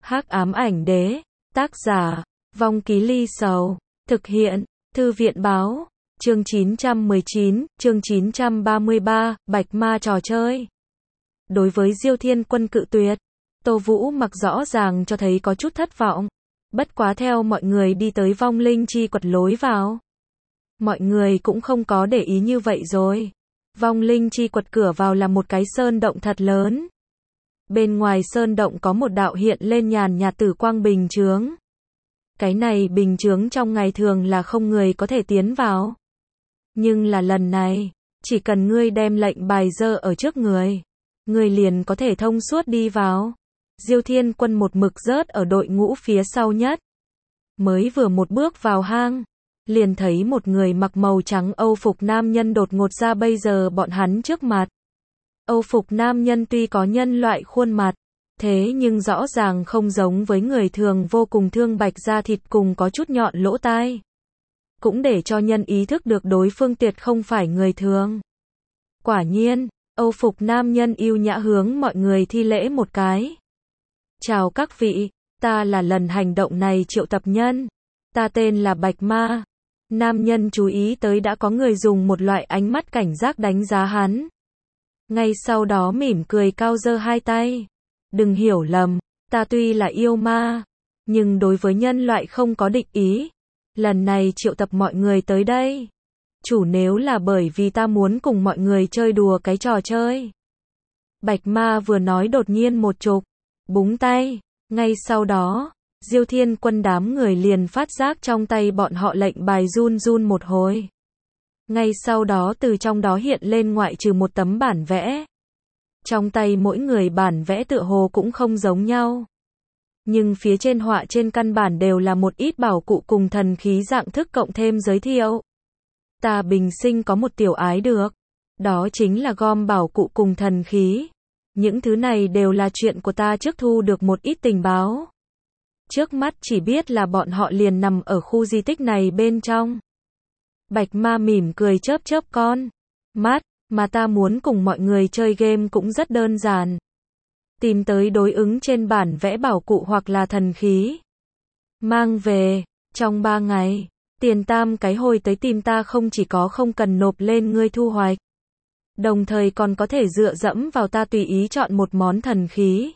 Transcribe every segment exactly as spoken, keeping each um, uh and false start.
Hắc ám ảnh đế, tác giả, Vong Ký Ly Sầu, thực hiện, Thư viện báo, chương chín trăm mười chín, chương chín trăm ba mươi ba, Bạch Ma trò chơi. Đối với Diêu Thiên Quân cự tuyệt, Tô Vũ mặc rõ ràng cho thấy có chút thất vọng. Bất quá theo mọi người đi tới vong linh chi quật lối vào, mọi người cũng không có để ý như vậy rồi. Vong linh chi quật cửa vào là một cái sơn động thật lớn. Bên ngoài sơn động có một đạo hiện lên nhàn nhạt tử quang bình chướng. Cái này bình chướng trong ngày thường là không người có thể tiến vào. Nhưng là lần này, chỉ cần ngươi đem lệnh bài giơ ở trước người, ngươi liền có thể thông suốt đi vào. Diêu Thiên Quân một mực rớt ở đội ngũ phía sau nhất. Mới vừa một bước vào hang, liền thấy một người mặc màu trắng âu phục nam nhân đột ngột ra bây giờ bọn hắn trước mặt. Âu phục nam nhân tuy có nhân loại khuôn mặt, thế nhưng rõ ràng không giống với người thường, vô cùng thương bạch da thịt cùng có chút nhọn lỗ tai. Cũng để cho nhân ý thức được đối phương tuyệt không phải người thường. Quả nhiên, Âu phục nam nhân yêu nhã hướng mọi người thi lễ một cái. Chào các vị, ta là lần hành động này triệu tập nhân. Ta tên là Bạch Ma. Nam nhân chú ý tới đã có người dùng một loại ánh mắt cảnh giác đánh giá hắn. Ngay sau đó mỉm cười cao giơ hai tay. Đừng hiểu lầm, ta tuy là yêu ma, nhưng đối với nhân loại không có địch ý. Lần này triệu tập mọi người tới đây, chủ nếu là bởi vì ta muốn cùng mọi người chơi đùa cái trò chơi. Bạch Ma vừa nói đột nhiên một chụp, búng tay, ngay sau đó, Diêu Thiên Quân đám người liền phát giác trong tay bọn họ lệnh bài run run một hồi. Ngay sau đó từ trong đó hiện lên ngoại trừ một tấm bản vẽ. Trong tay mỗi người bản vẽ tựa hồ cũng không giống nhau. Nhưng phía trên họa trên căn bản đều là một ít bảo cụ cùng thần khí dạng thức cộng thêm giới thiệu. Ta bình sinh có một tiểu ái được. Đó chính là gom bảo cụ cùng thần khí. Những thứ này đều là chuyện của ta trước thu được một ít tình báo. Trước mắt chỉ biết là bọn họ liền nằm ở khu di tích này bên trong. Bạch Ma mỉm cười chớp chớp con mắt, mà ta muốn cùng mọi người chơi game cũng rất đơn giản. Tìm tới đối ứng trên bản vẽ bảo cụ hoặc là thần khí. Mang về, trong ba ngày, tiền tam cái hồi tới tìm ta không chỉ có không cần nộp lên ngươi thu hoạch. Đồng thời còn có thể dựa dẫm vào ta tùy ý chọn một món thần khí.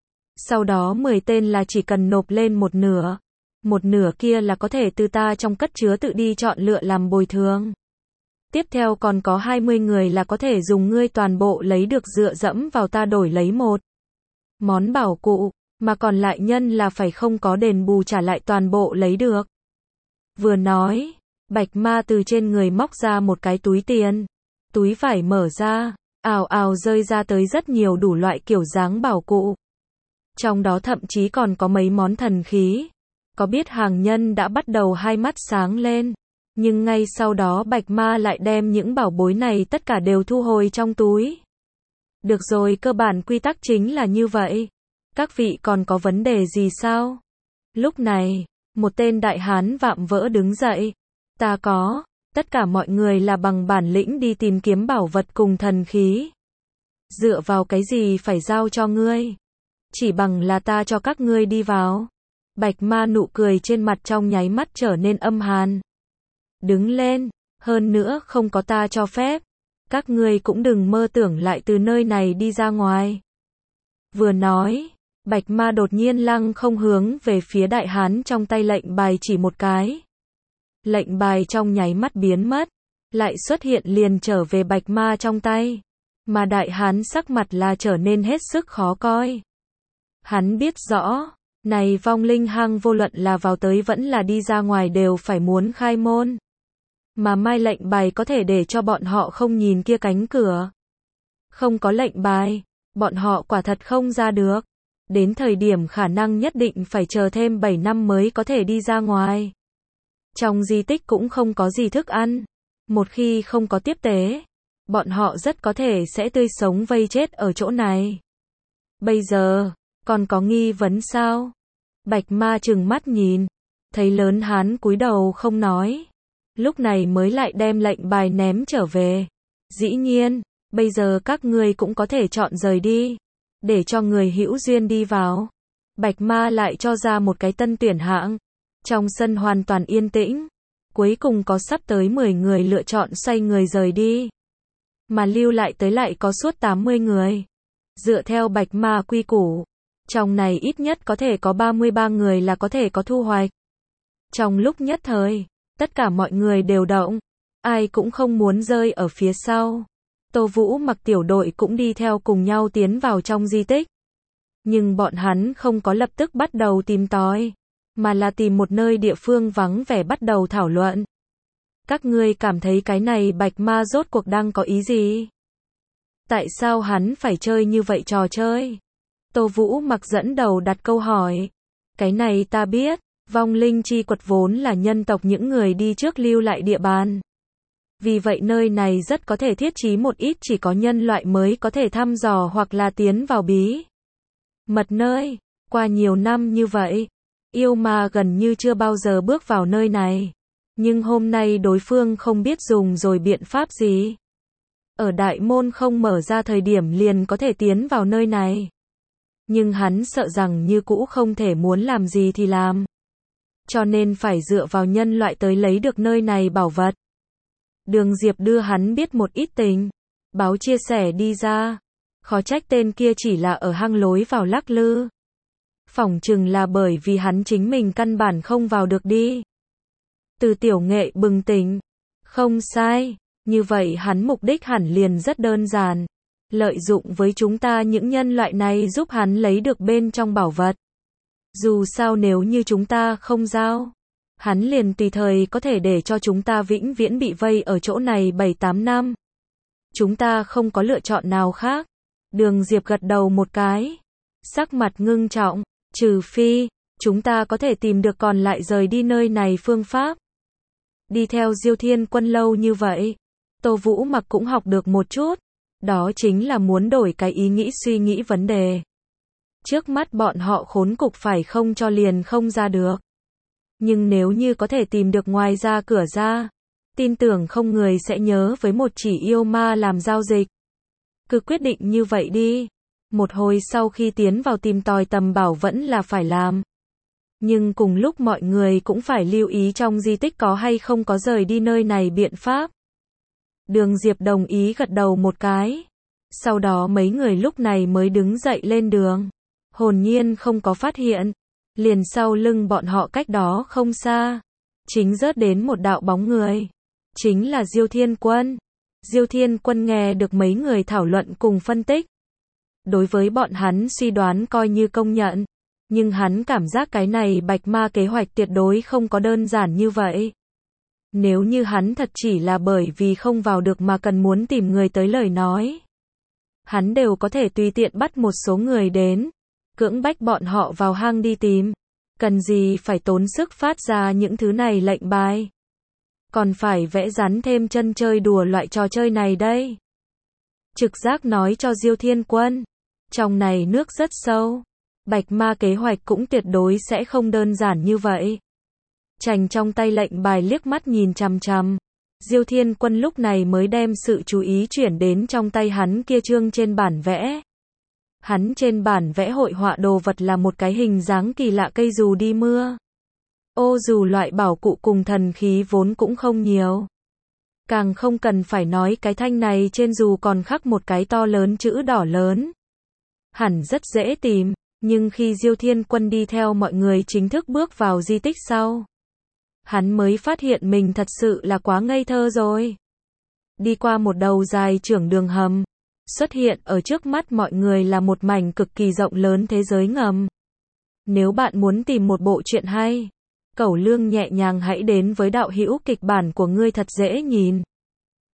Sau đó mười tên là chỉ cần nộp lên một nửa. Một nửa kia là có thể từ ta trong cất chứa tự đi chọn lựa làm bồi thường. Tiếp theo còn có hai mươi người là có thể dùng ngươi toàn bộ lấy được dựa dẫm vào ta đổi lấy một món bảo cụ, mà còn lại nhân là phải không có đền bù trả lại toàn bộ lấy được. Vừa nói, Bạch Ma từ trên người móc ra một cái túi tiền. Túi vải mở ra, ào ào rơi ra tới rất nhiều đủ loại kiểu dáng bảo cụ. Trong đó thậm chí còn có mấy món thần khí. Có biết hàng nhân đã bắt đầu hai mắt sáng lên. Nhưng ngay sau đó Bạch Ma lại đem những bảo bối này tất cả đều thu hồi trong túi. Được rồi, cơ bản quy tắc chính là như vậy. Các vị còn có vấn đề gì sao? Lúc này, một tên đại hán vạm vỡ đứng dậy. Ta có. Tất cả mọi người là bằng bản lĩnh đi tìm kiếm bảo vật cùng thần khí. Dựa vào cái gì phải giao cho ngươi? Chỉ bằng là ta cho các ngươi đi vào. Bạch Ma nụ cười trên mặt trong nháy mắt trở nên âm hàn. Đứng lên, hơn nữa không có ta cho phép. Các ngươi cũng đừng mơ tưởng lại từ nơi này đi ra ngoài. Vừa nói, Bạch Ma đột nhiên lăng không hướng về phía đại hán trong tay lệnh bài chỉ một cái. Lệnh bài trong nháy mắt biến mất, lại xuất hiện liền trở về Bạch Ma trong tay. Mà đại hán sắc mặt là trở nên hết sức khó coi. Hắn biết rõ, này vong linh hang vô luận là vào tới vẫn là đi ra ngoài đều phải muốn khai môn. Mà mai lệnh bài có thể để cho bọn họ không nhìn kia cánh cửa. Không có lệnh bài, bọn họ quả thật không ra được. Đến thời điểm khả năng nhất định phải chờ thêm bảy năm mới có thể đi ra ngoài. Trong di tích cũng không có gì thức ăn. Một khi không có tiếp tế, bọn họ rất có thể sẽ tươi sống vây chết ở chỗ này. Bây giờ, còn có nghi vấn sao? Bạch Ma trừng mắt nhìn, thấy lớn hán cúi đầu không nói. Lúc này mới lại đem lệnh bài ném trở về. Dĩ nhiên, bây giờ các ngươi cũng có thể chọn rời đi, để cho người hữu duyên đi vào. Bạch Ma lại cho ra một cái tân tuyển hạng. Trong sân hoàn toàn yên tĩnh. Cuối cùng có sắp tới mười người lựa chọn xoay người rời đi. Mà lưu lại tới lại có suốt tám mươi người. Dựa theo Bạch Ma quy củ, trong này ít nhất có thể có ba mươi ba người là có thể có thu hoạch. Trong lúc nhất thời, tất cả mọi người đều động. Ai cũng không muốn rơi ở phía sau. Tô Vũ Mặc tiểu đội cũng đi theo cùng nhau tiến vào trong di tích. Nhưng bọn hắn không có lập tức bắt đầu tìm tòi, mà là tìm một nơi địa phương vắng vẻ bắt đầu thảo luận. Các ngươi cảm thấy cái này Bạch Ma rốt cuộc đang có ý gì? Tại sao hắn phải chơi như vậy trò chơi? Tô Vũ Mặc dẫn đầu đặt câu hỏi. Cái này ta biết, vong linh chi quật vốn là nhân tộc những người đi trước lưu lại địa bàn. Vì vậy nơi này rất có thể thiết trí một ít chỉ có nhân loại mới có thể thăm dò hoặc là tiến vào bí mật nơi. Qua nhiều năm như vậy, yêu ma gần như chưa bao giờ bước vào nơi này. Nhưng hôm nay đối phương không biết dùng rồi biện pháp gì. Ở đại môn không mở ra thời điểm liền có thể tiến vào nơi này. Nhưng hắn sợ rằng như cũ không thể muốn làm gì thì làm. Cho nên phải dựa vào nhân loại tới lấy được nơi này bảo vật. Đường Diệp đưa hắn biết một ít tình báo chia sẻ đi ra. Khó trách tên kia chỉ là ở hang lối vào lắc lư. Phỏng chừng là bởi vì hắn chính mình căn bản không vào được đi. Từ Tiểu Nghệ bừng tỉnh. Không sai, như vậy hắn mục đích hẳn liền rất đơn giản. Lợi dụng với chúng ta những nhân loại này giúp hắn lấy được bên trong bảo vật. Dù sao nếu như chúng ta không giao, hắn liền tùy thời có thể để cho chúng ta vĩnh viễn bị vây ở chỗ này bảy tám năm. Chúng ta không có lựa chọn nào khác. Đường Diệp gật đầu một cái. Sắc mặt ngưng trọng, trừ phi, chúng ta có thể tìm được còn lại rời đi nơi này phương pháp. Đi theo Diêu Thiên Quân lâu như vậy, Tô Vũ Mặc cũng học được một chút. Đó chính là muốn đổi cái ý nghĩ suy nghĩ vấn đề. Trước mắt bọn họ khốn cục phải không cho liền không ra được. Nhưng nếu như có thể tìm được ngoài ra cửa ra, tin tưởng không người sẽ nhớ với một chỉ yêu ma làm giao dịch. Cứ quyết định như vậy đi. Một hồi sau khi tiến vào tìm tòi tầm bảo vẫn là phải làm. Nhưng cùng lúc mọi người cũng phải lưu ý trong di tích có hay không có rời đi nơi này biện pháp. Đường Diệp đồng ý gật đầu một cái. Sau đó mấy người lúc này mới đứng dậy lên đường. Hồn nhiên không có phát hiện. Liền sau lưng bọn họ cách đó không xa. Chính rớt đến một đạo bóng người. Chính là Diêu Thiên Quân. Diêu Thiên Quân nghe được mấy người thảo luận cùng phân tích. Đối với bọn hắn suy đoán coi như công nhận. Nhưng hắn cảm giác cái này Bạch Ma kế hoạch tuyệt đối không có đơn giản như vậy. Nếu như hắn thật chỉ là bởi vì không vào được mà cần muốn tìm người tới lời nói. Hắn đều có thể tùy tiện bắt một số người đến. Cưỡng bách bọn họ vào hang đi tìm. Cần gì phải tốn sức phát ra những thứ này lệnh bài. Còn phải vẽ rắn thêm chân chơi đùa loại trò chơi này đây. Trực giác nói cho Diêu Thiên Quân. Trong này nước rất sâu. Bạch Ma kế hoạch cũng tuyệt đối sẽ không đơn giản như vậy. Chành trong tay lệnh bài liếc mắt nhìn chằm chằm. Diêu Thiên Quân lúc này mới đem sự chú ý chuyển đến trong tay hắn kia trương trên bản vẽ. Hắn trên bản vẽ hội họa đồ vật là một cái hình dáng kỳ lạ cây dù đi mưa. Ô dù loại bảo cụ cùng thần khí vốn cũng không nhiều. Càng không cần phải nói cái thanh này trên dù còn khắc một cái to lớn chữ đỏ lớn. Hẳn rất dễ tìm, nhưng khi Diêu Thiên Quân đi theo mọi người chính thức bước vào di tích sau, hắn mới phát hiện mình thật sự là quá ngây thơ rồi. Đi qua một đầu dài trưởng đường hầm, xuất hiện ở trước mắt mọi người là một mảnh cực kỳ rộng lớn thế giới ngầm. Nếu bạn muốn tìm một bộ truyện hay, Cẩu Lương nhẹ nhàng hãy đến với đạo hữu kịch bản của ngươi thật dễ nhìn.